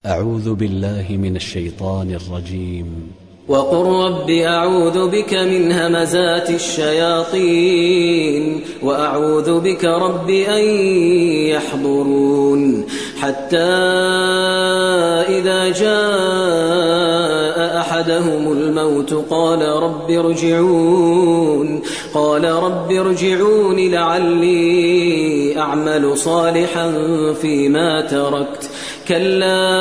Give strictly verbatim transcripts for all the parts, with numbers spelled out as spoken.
أعوذ بالله من الشيطان الرجيم. وقل رب أعوذ بك من همزات الشياطين وأعوذ بك رب أن يحضرون حتى إذا جاء أحدهم الموت قال رب ارجعون قال رب ارجعون لعلي أعمل صالحا فيما تركت كلا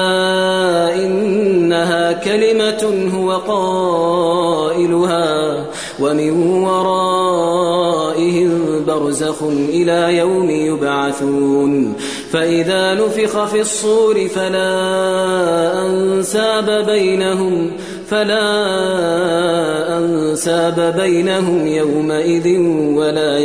إنها كلمة هو قائلها ومن ورائهم برزخ إلى يوم يبعثون فإذا نفخ في الصور فلا أنساب بينهم فلا أنساب بينهم يومئذ ولا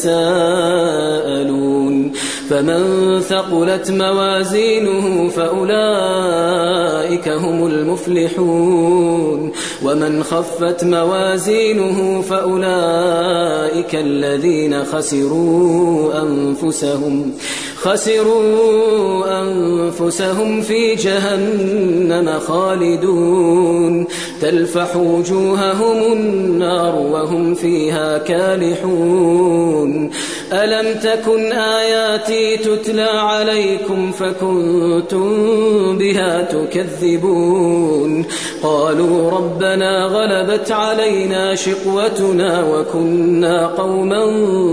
يتساءلون فمن ثقلت موازينه فأولئك هم المفلحون ومن خفت موازينه فأولئك الذين خسروا أنفسهم خسروا أنفسهم في جهنم خالدون تلفح وجوههم النار وهم فيها كالحون ألم تكن آياتي تتلى عليكم فكنتم بها تكذبون قالوا ربنا غلبت علينا شقوتنا وكنا قوما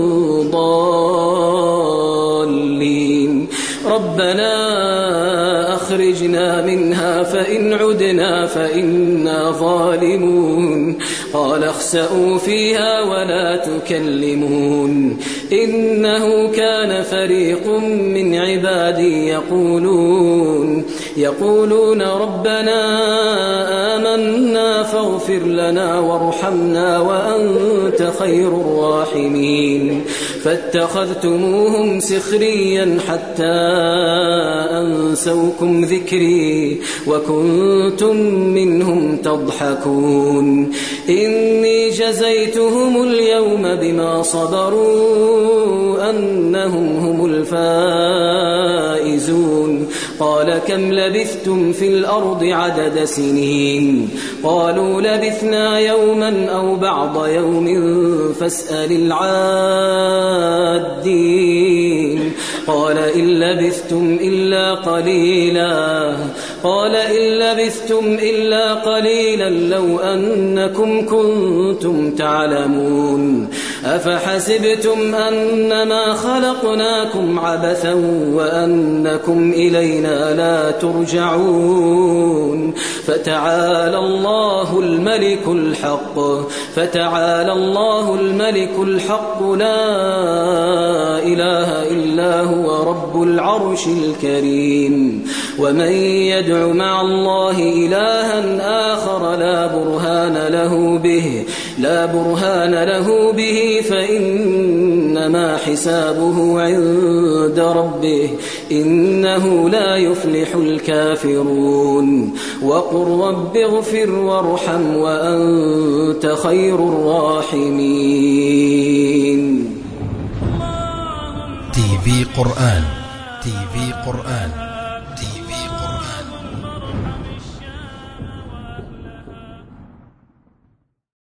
ضالين ربنا أخرجنا منها فإن عدنا فإنا ظالمون قال اخسئوا فيها ولا تكلمون إنه كان فريق من عبادي يقولون يقولون ربنا آمنا فاغفر لنا وارحمنا وأنت خير الراحمين فاتخذتموهم سخريا حتى أنسوكم ذكري وكنتم منهم تضحكون إني جزيتهم اليوم بما صبروا أنهم هم الفائزون قال كم لبثتم في الأرض عدد سنين قالوا لبثنا يوما أو بعض يوم فاسأل العادين قال إن لبثتم إلا قليلا قال إن لبثتم إلا قليلا لو أنكم كنتم تعلمون أفحسبتم أنما خلقناكم عبثا وأنكم إلينا لا ترجعون فتعالى الله الملك الحق فتعالى الله الملك الحق لا إله إلا هو رب العرش الكريم ومن يدع مع الله إلها آخر لا برهان له به لا برهان له به فإنما حسابه عند ربه إنه لا يفلح الكافرون وقل رب اغفر وارحم وأنت خير الراحمين. تي في قرآن تي في قرآن